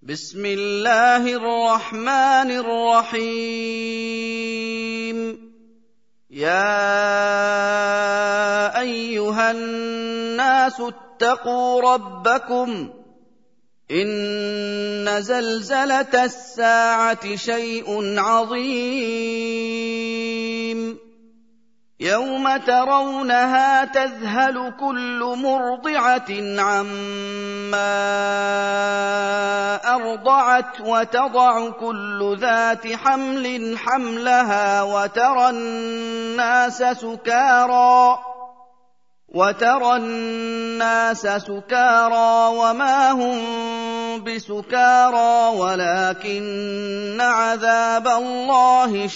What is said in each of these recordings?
بسم الله الرحمن الرحيم. يا أيها الناس اتقوا ربكم، إن زلزلة الساعة شيء عظيم، يوم ترونها تذهل كل مرضعة عما أرضعت وتضع كل ذات حمل حملها وترى الناس سكارى وما هم بسكارى ولكن عذاب الله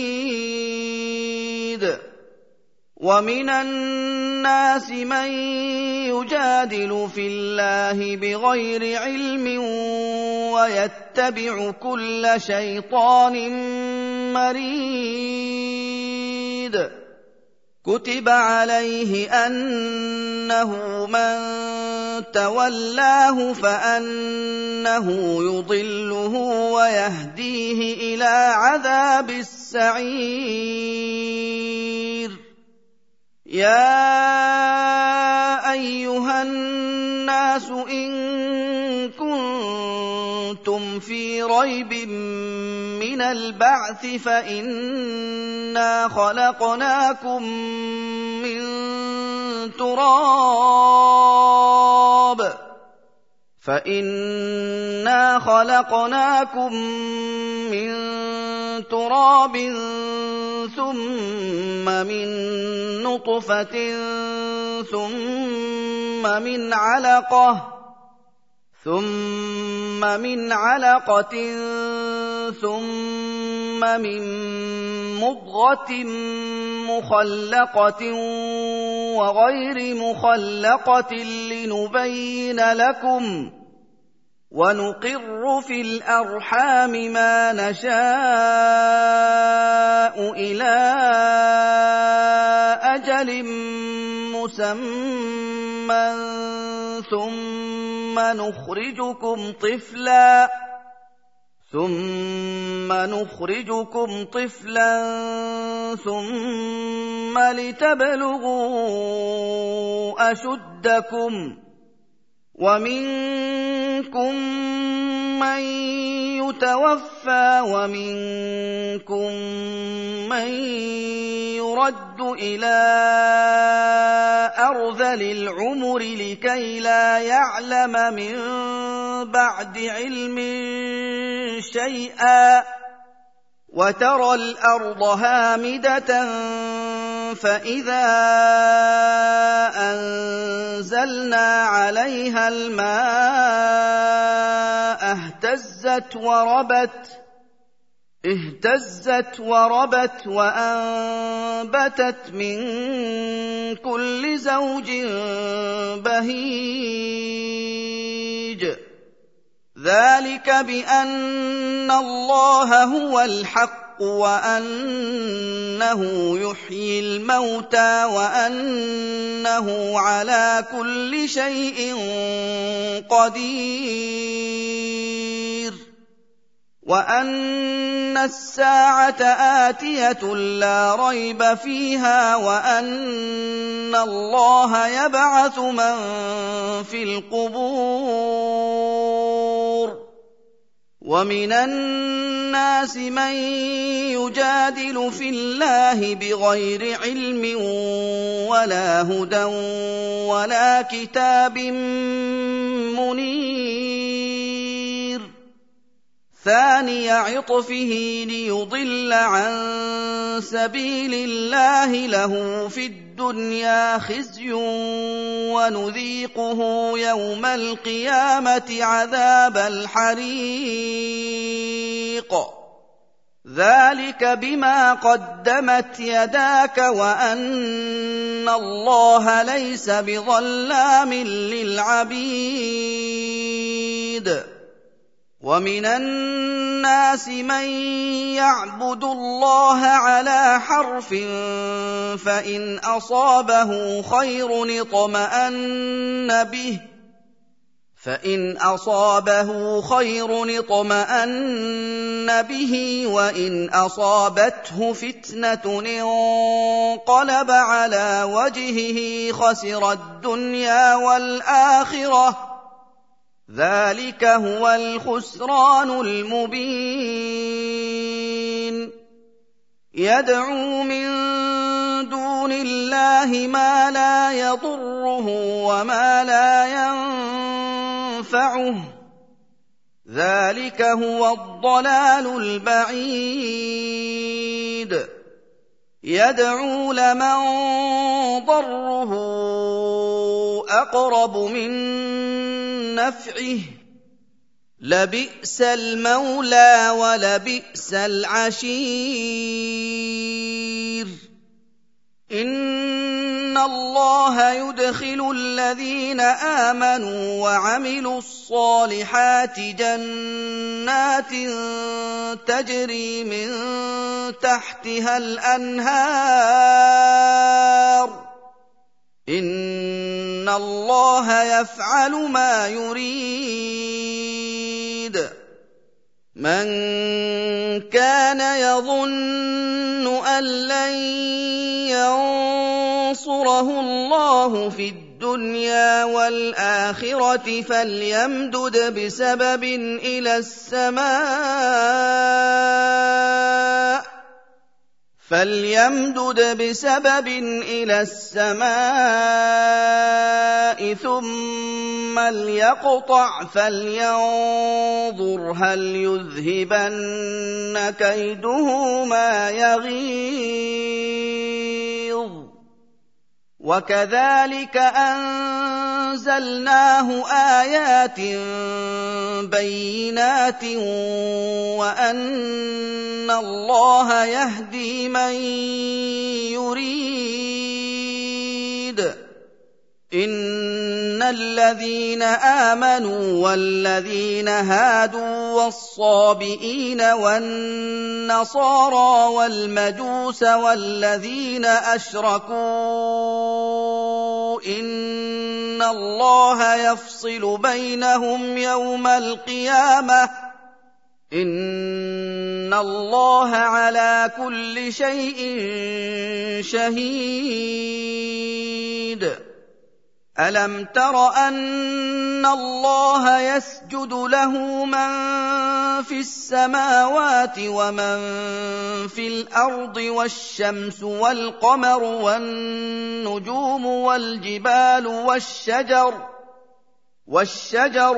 شديد. ومن الناس من يجادل في الله بغير علم ويتبع كل شيطان مريد. كتب عليه أنه من تولاه فأنه يضله ويهديه إلى عذاب السعير. يا أيها الناس إن كنتم في ريب من البعث فإنا خلقناكم من تراب ثم من نطفة ثم من علقة ثم من مضغة مخلقة وغير مخلقة لنبين لكم، ونقر في الأرحام ما نشاء إلى أجل مسمى ثم نخرجكم طفلا ثم لتبلغوا أشدكم، ومنكم من يتوفى ومنكم من يرد إلى أرذل العمر لكي لا يعلم من بعد علم شيئا. وترى الأرض هامدة فإذا أنزلنا عليها الماء اهتزت وربت وأنبتت من كل زوج بهيج. ذلك بأن الله هو الحق وأنه يحيي الموتى وأنه على كل شيء قدير، وأن الساعة آتية لا ريب فيها، وأن الله يبعث من في القبور. ومن الناس من يجادل في الله بغير علم ولا هدى ولا كتاب منير. ثاني عطفه ليضل عن سبيل الله، له في الدنيا خزي ونذيقه يوم القيامة عذاب الحريق. ذلك بما قدمت يداك وأن الله ليس بظلام للعبيد. ومن الناس من يعبد الله على حرف فإن أصابه خير اطمأن به فإن أصابه خير اطمأن به وإن أصابته فتنة انقلب على وجهه خسر الدنيا والآخرة ذلك هو الخسران المبين يدعو من دون الله ما لا يضره وما لا ينفعه ذلك هو الضلال البعيد يدعو لمن ضره أقرب من نفعه لبئس المولى ولبئس العشير إن الله يدخل الذين آمنوا وعملوا الصالحات جنات تجري من تحتها الأنهار إن الله يفعل ما يريد من كان يظن أن لن ينصره الله في الدنيا والآخرة فليمدد بسبب إلى السماء ثم ليقطع فلينظر هل يذهبن كيده ما يغيظ وكذلك أنزلناه آيات بينات وأن الله يهدي من يريد إن الذين آمنوا والذين هادوا والصابئين والنصارى والمجوس والذين أشركوا إن الله يفصل بينهم يوم القيامة إن الله على كل شيء شهيد ألم تر أن الله يسجد له من في السماوات ومن في الأرض والشمس والقمر والنجوم والجبال والشجر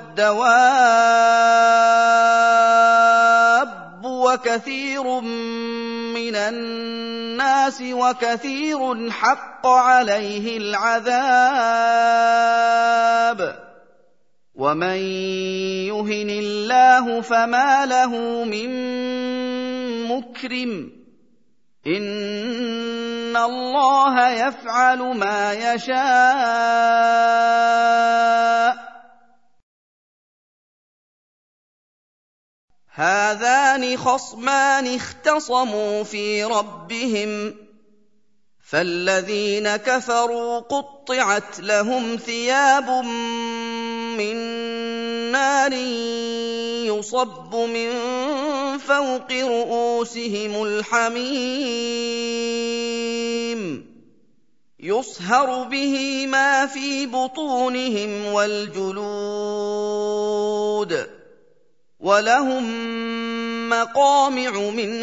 والدواب وكثير من الناس وكثير حق عليه العذاب ومن يهن الله فما له من مكرم إن الله يفعل ما يشاء هذان خصمان اختصموا في ربهم فالذين كفروا قطعت لهم ثياب من نار يصب من فوق رؤوسهم الحميم يصهر به ما في بطونهم والجلود ولهم مقامع من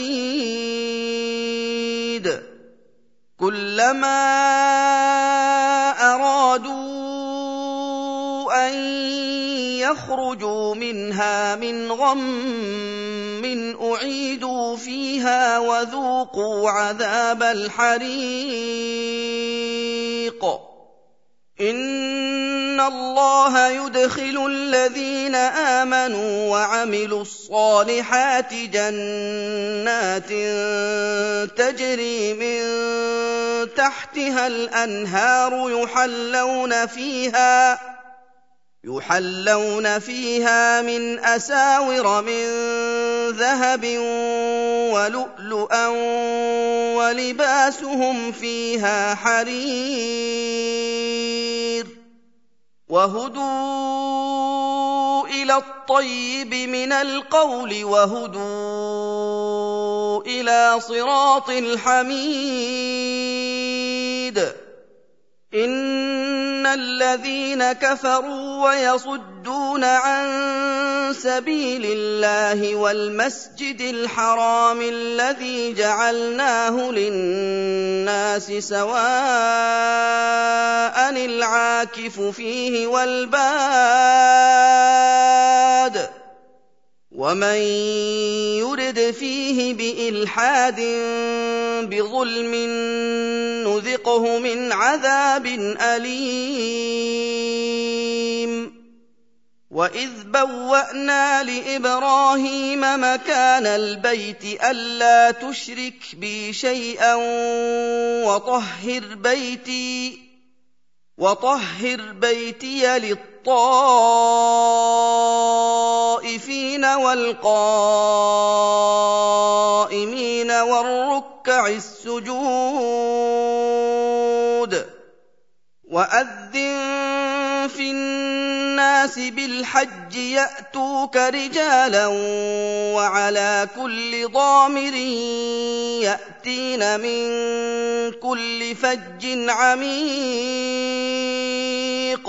حديد كلما أرادوا أن يخرجوا منها من غم أعيدوا فيها وذوقوا عذاب الحريق إن الله يدخل الذين آمنوا وعملوا الصالحات جنات تجري من تحتها الأنهار يحلون فيها من أساور من ذهب ولؤلؤا ولباسهم فيها حرير وهدوا إلى الطيب من القول وهدوا إلى صراط الحميد. إن الذين كفروا ويصدون عن سبيل الله والمسجد الحرام الذي جعلناه للناس سواء العاكف فيه والباد ومن يرد فيه بإلحاد بظلم نذقه من عذاب أليم. وإذ بوأنا لإبراهيم مكان البيت ألا تشرك بي شيئا وطهر بيتي للطائفين والقائمين والركع السجود. وأذن في الناس بالحج يأتوك رجالا وعلى كل ضامر يأتين من كل فج عميق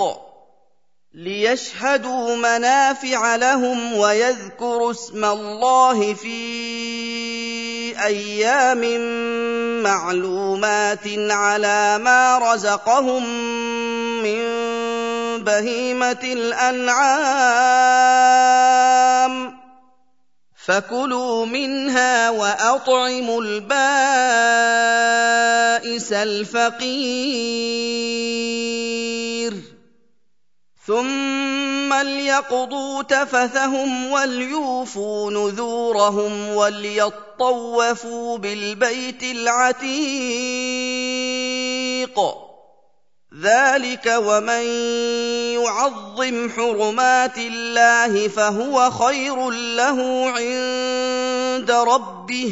ليشهدوا منافع لهم ويذكروا اسم الله في أيام معلومات على ما رزقهم من بهيمة الأنعام فكلوا منها وأطعموا البائس الفقير ثم ليقضوا تفثهم وليوفوا نذورهم وليطوفوا بالبيت العتيق. ذلك ومن يعظم حرمات الله فهو خير له عند ربه.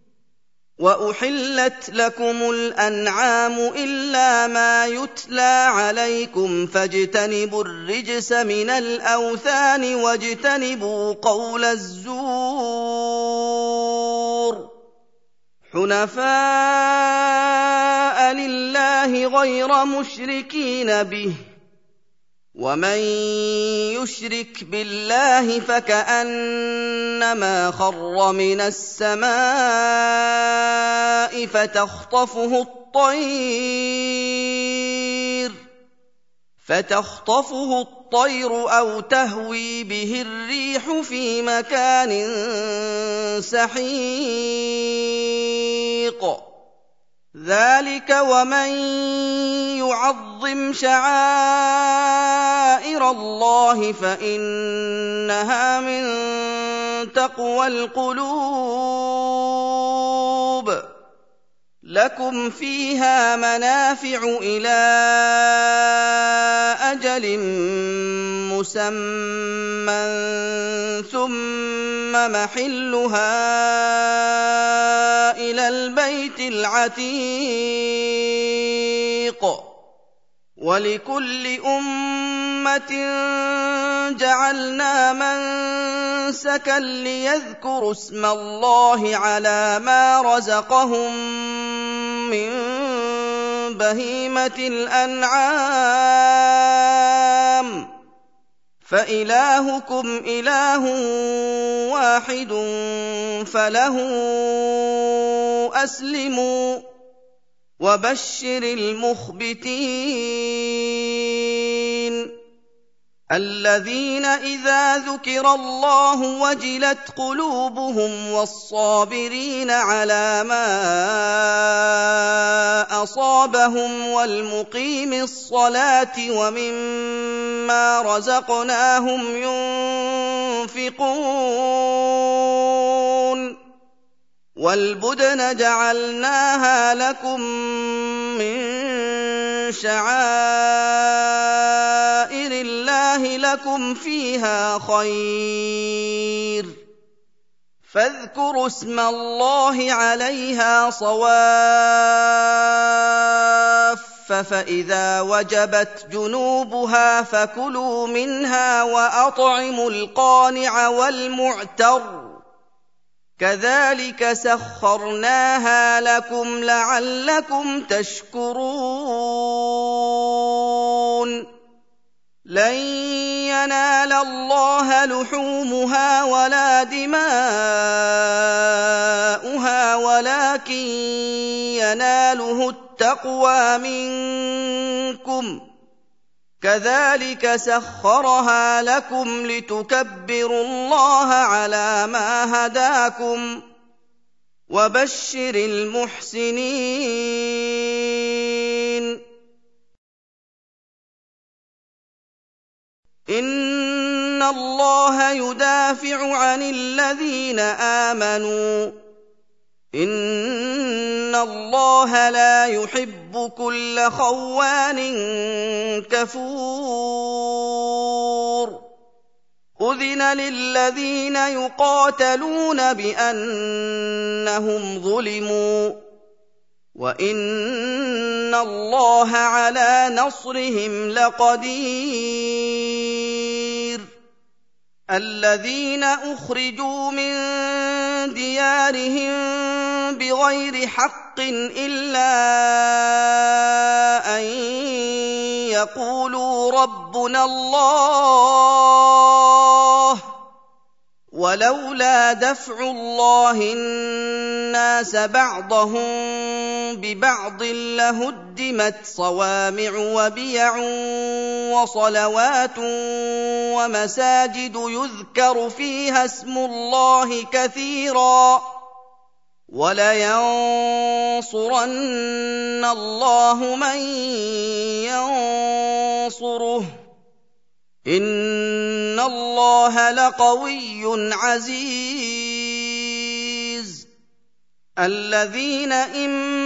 وأحلت لكم الأنعام إلا ما يتلى عليكم فاجتنبوا الرجس من الأوثان واجتنبوا قول الزور حنفاء لله غير مشركين به. ومن يشرك بالله فكأنما خر من السماء فتخطفه الطير أو تهوي به الريح في مكان سحيق. ذلك ومن يعظم شعائر الله فإنها من تقوى القلوب. لكم فيها منافع إلى أجل مسمى ثم محلها إلى البيت العتيق. ولكل أمة جعلنا منسكا ليذكروا اسم الله على ما رزقهم من بهيمة الأنعام فإلهكم إله واحد فله أسلموا وبشر المخبتين الذين إذا ذكر الله وجلت قلوبهم والصابرين على ما أصابهم والمقيم الصلاة ومما رزقناهم ينفقون. والبدن جعلناها لكم من شعائر الله لكم فيها خير فاذكروا اسم الله عليها صواف فإذا وجبت جنوبها فكلوا منها وأطعموا القانع والمعتر كذلك سخرناها لكم لعلكم تشكرون لن ينال الله لحومها ولا دماؤها ولكن يناله التقوى منكم كذلك سخرها لكم لتكبروا الله على ما هداكم وبشر المحسنين إن الله يدافع عن الذين آمنوا إن الله لا يحب كل خوان كفور أذن للذين يقاتلون بأنهم ظلموا وإن الله على نصرهم لقدير الذين أخرجوا من ديارهم بغير حق إلا أن يقولوا ربنا الله ولولا دفع الله الناس بعضهم ببعض لهدمت صوامع وبيع وصلوات ومساجد يذكر فيها اسم الله كثيرا ولينصرن الله من ينصره إن الله لقوي عزيز الذين إن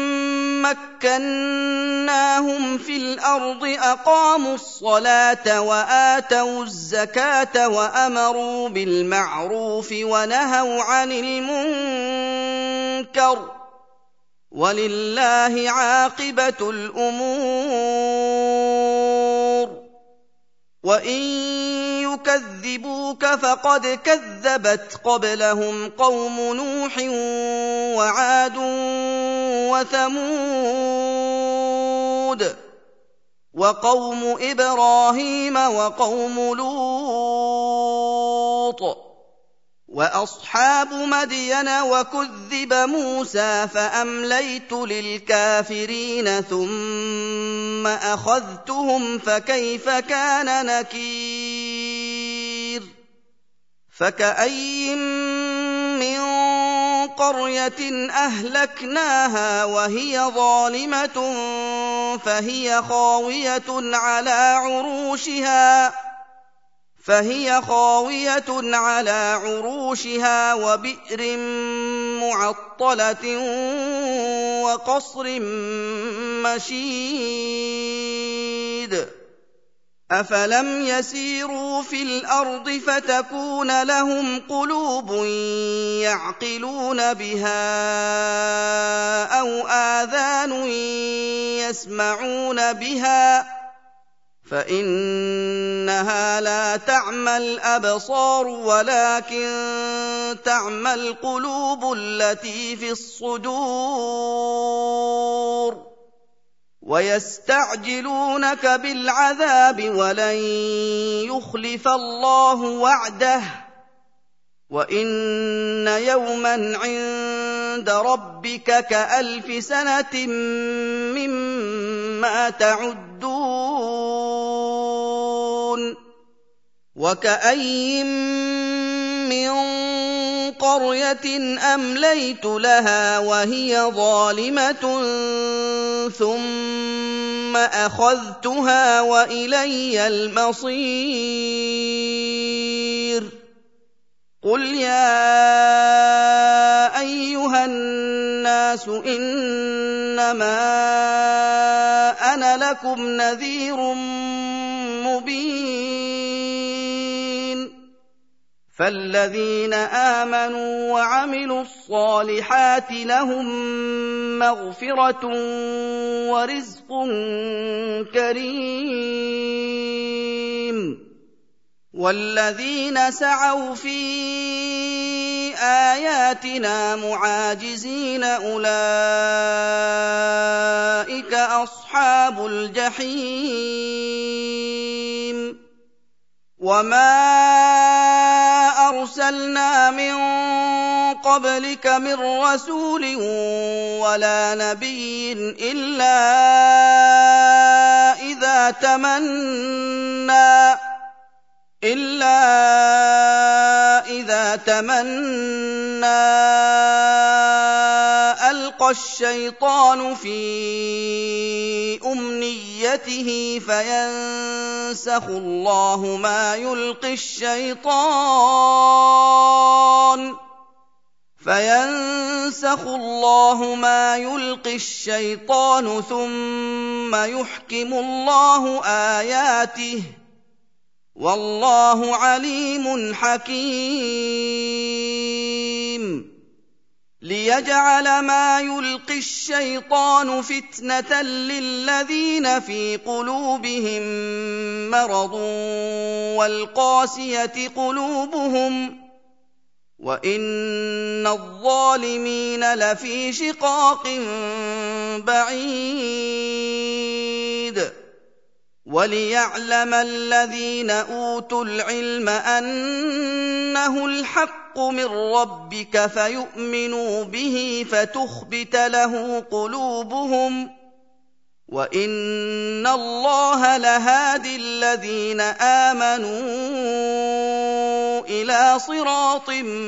مكناهم في الأرض أقاموا الصلاة وآتوا الزكاة وأمروا بالمعروف ونهوا عن المنكر ولله عاقبة الأمور وإن يكذبوك فقد كذبت قبلهم قوم نوح وعاد وثمود وقوم إبراهيم وقوم لوط وأصحاب مدين وكذب موسى فأمليت للكافرين ثم أخذتهم فكيف كان نكير فكأي من قرية أهلكناها وهي ظالمة فهي خاوية على عروشها وبئر معطلة وقصر مشيد أفلم يسيروا في الأرض فتكون لهم قلوب يعقلون بها أو آذان يسمعون بها فإنها لا تعمى الأبصار ولكن تعمى القلوب التي في الصدور ويستعجلونك بالعذاب ولن يخلف الله وعده وإن يوما عند ربك كألف سنة مما تعدون وكأي من قرية أمليت لها وهي ظالمة ثم أخذتها وإلي المصير قل يا أيها الناس إنما أنا لكم نذير مبين فالذين آمنوا وعملوا الصالحات لهم مغفرة ورزق كريم والذين سعوا في آياتنا معاجزين أولئك أصحاب الجحيم وما أرسلنا من قبلك من رسول ولا نبي إلا إذا تمنى ألقى الشيطان في أمنيته فينسخ الله ما يلقي الشيطان ثم يحكم الله آياته والله عليم حكيم ليجعل ما يلقي الشيطان فتنة للذين في قلوبهم مرض والقاسية قلوبهم وإن الظالمين لفي شقاق بعيد وليعلم الذين أوتوا العلم أنه الحق من ربك فيؤمنوا به فتخبت له قلوبهم وإن الله لهادي الذين آمنوا إلى صراط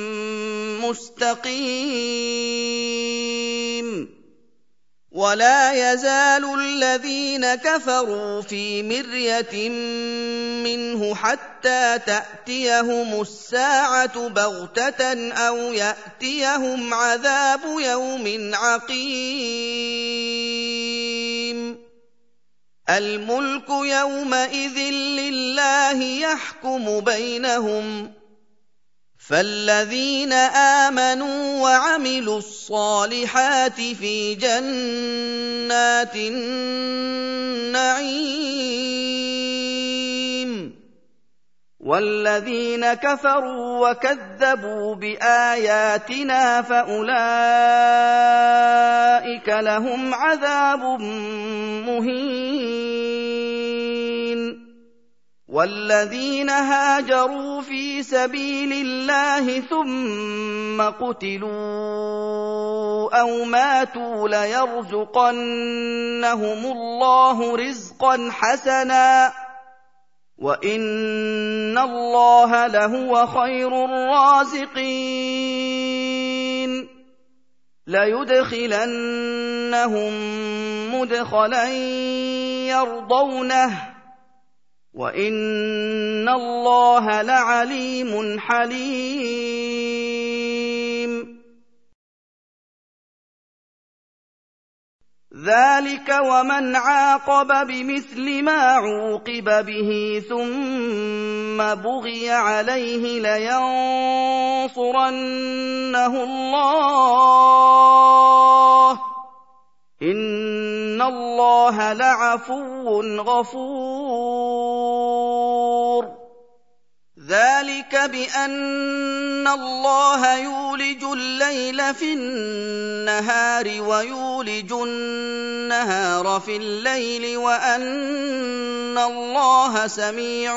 مستقيم ولا يزال الذين كفروا في مرية منه حتى تأتيهم الساعة بغتة أو يأتيهم عذاب يوم عقيم الملك يومئذ لله يحكم بينهم فالذين آمنوا وعملوا الصالحات في جنات النعيم والذين كفروا وكذبوا بآياتنا فأولئك لهم عذاب مهين والذين هاجروا في سبيل الله ثم قتلوا أو ماتوا ليرزقنهم الله رزقا حسنا وإن الله لهو خير الرازقين ليدخلنهم مدخلا يرضونه وإن الله لعليم حليم ذلك ومن عاقب بمثل ما عوقب به ثم بغي عليه لينصرنه الله إن الله لعفو غفور ذلك بأن الله يولج الليل في النهار ويولج النهار في الليل وأن الله سميع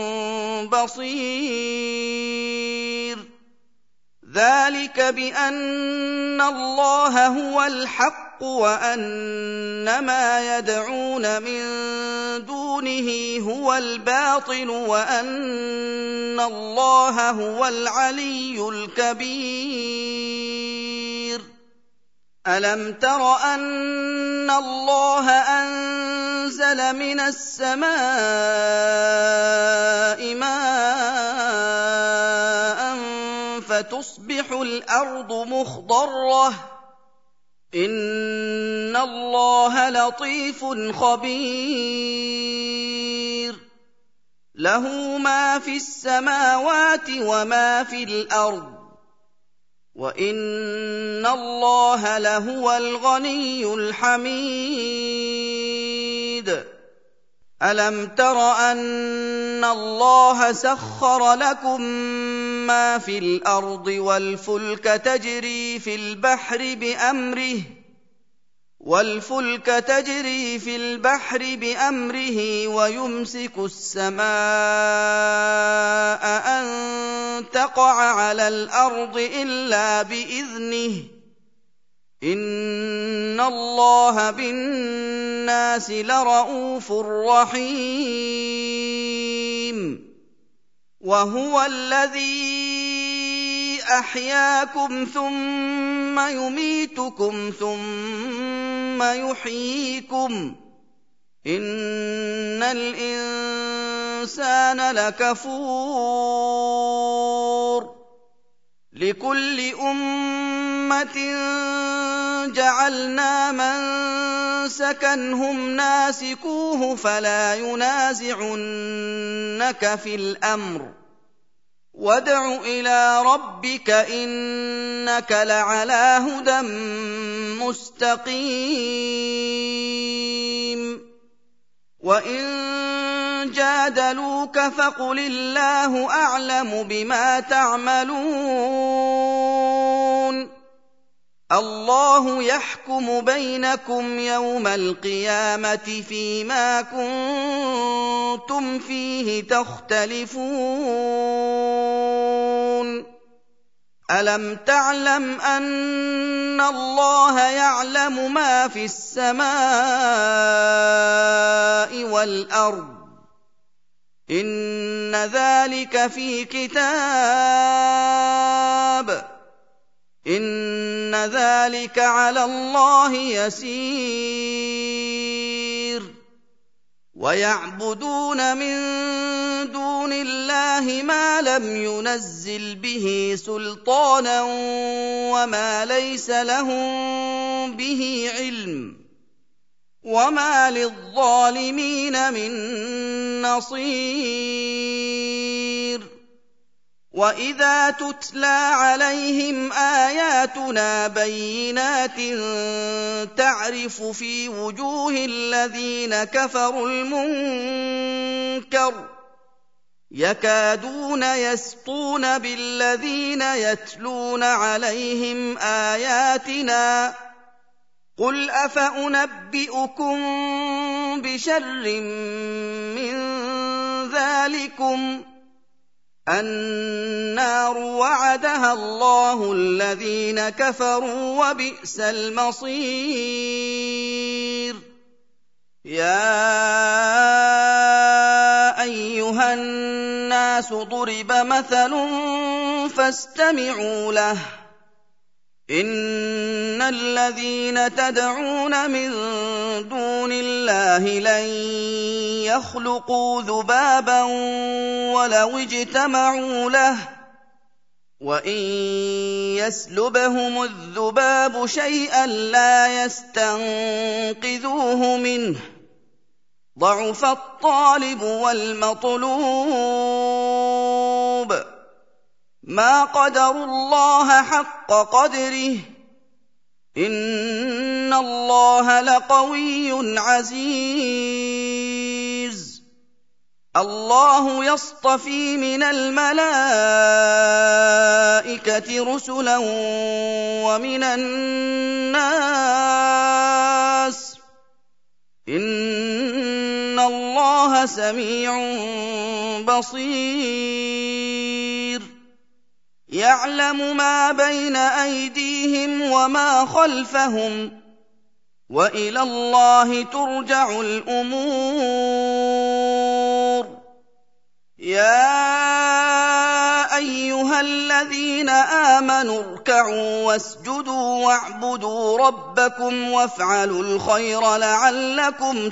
بصير ذلك بأن الله هو الحق وأن ما يدعون من دونه هو الباطل وأن الله هو العلي الكبير ألم تر أن الله أنزل من السماء ماء فتصبح الأرض مخضرة إن الله لطيف خبير له ما في السماوات وما في الأرض وإن الله لهو الغني الحميد ألم تر أن الله سخر لكم ما في الأرض والفلك تجري في البحر بأمره ويمسك السماء أن تقع على الأرض إلا بإذنه إن الله بالناس لرءوف رحيم وهو الذي أحياكم ثم يميتكم ثم يحييكم إن الإنسان لكفور لكل أمة جعلنا منسكا هم ناسكوه فلا ينازعنك في الأمر وادع إلى ربك إنك لعلى هدى مستقيم وإن جادلوك فقل الله أعلم بما تعملون الله يحكم بينكم يوم القيامة فيما كنتم فيه تختلفون ألم تعلم أن الله يعلم ما في السماء والأرض إن ذلك في كتاب إن ذلك على الله يسير ويعبدون من دون الله ما لم ينزل به سلطانا وما ليس لهم به علم وما للظالمين من نصير وإذا تتلى عليهم آياتنا بينات تعرف في وجوه الذين كفروا المنكر يكادون يسطون بالذين يتلون عليهم آياتنا قل أفأنبئكم بشر من ذلكم النار وعدها الله الذين كفروا وبئس المصير يا أيها الناس ضرب مثل فاستمعوا له إن الذين تدعون من دون الله لن يخلقوا ذبابا ولو اجتمعوا له وإن يسلبهم الذباب شيئا لا يستنقذوه منه ضعف الطالب والمطلوب ما قدروا الله حق قدره إن الله لقوي عزيز الله يصطفي من الملائكة رسلا ومن الناس إن الله سميع بصير يعلم ما بين أيديهم وما خلفهم وإلى الله ترجع الأمور يا أيها الذين آمنوا اركعوا واسجدوا واعبدوا ربكم وافعلوا الخير لعلكم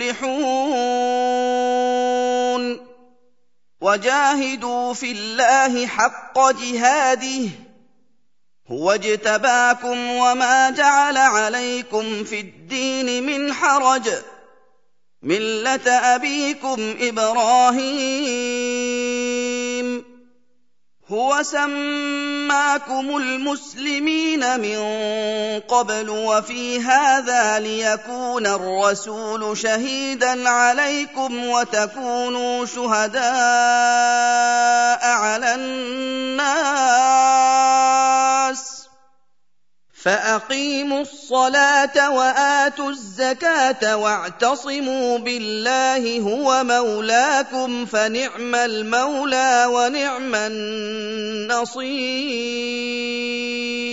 تفلحون وجاهدوا في الله حق جهاده هو اجتباكم وما جعل عليكم في الدين من حرج مِّلَّةَ أَبِيكُمْ إِبْرَاهِيمَ هُوَ سَمَّاكُمُ الْمُسْلِمِينَ مِن قَبْلُ وَفِي هَٰذَا لِيَكُونَ الرَّسُولُ شَهِيدًا عَلَيْكُمْ وَتَكُونُوا شُهَدَاءَ عَلَى النَّاسِ ۚ فَأَقِيمُوا الصَّلَاةَ وَآتُوا الزَّكَاةَ وَاعْتَصِمُوا بِاللَّهِ هُوَ مَوْلَاكُمْ ۖ فَنِعْمَ الْمَوْلَىٰ وَنِعْمَ النَّصِيرُ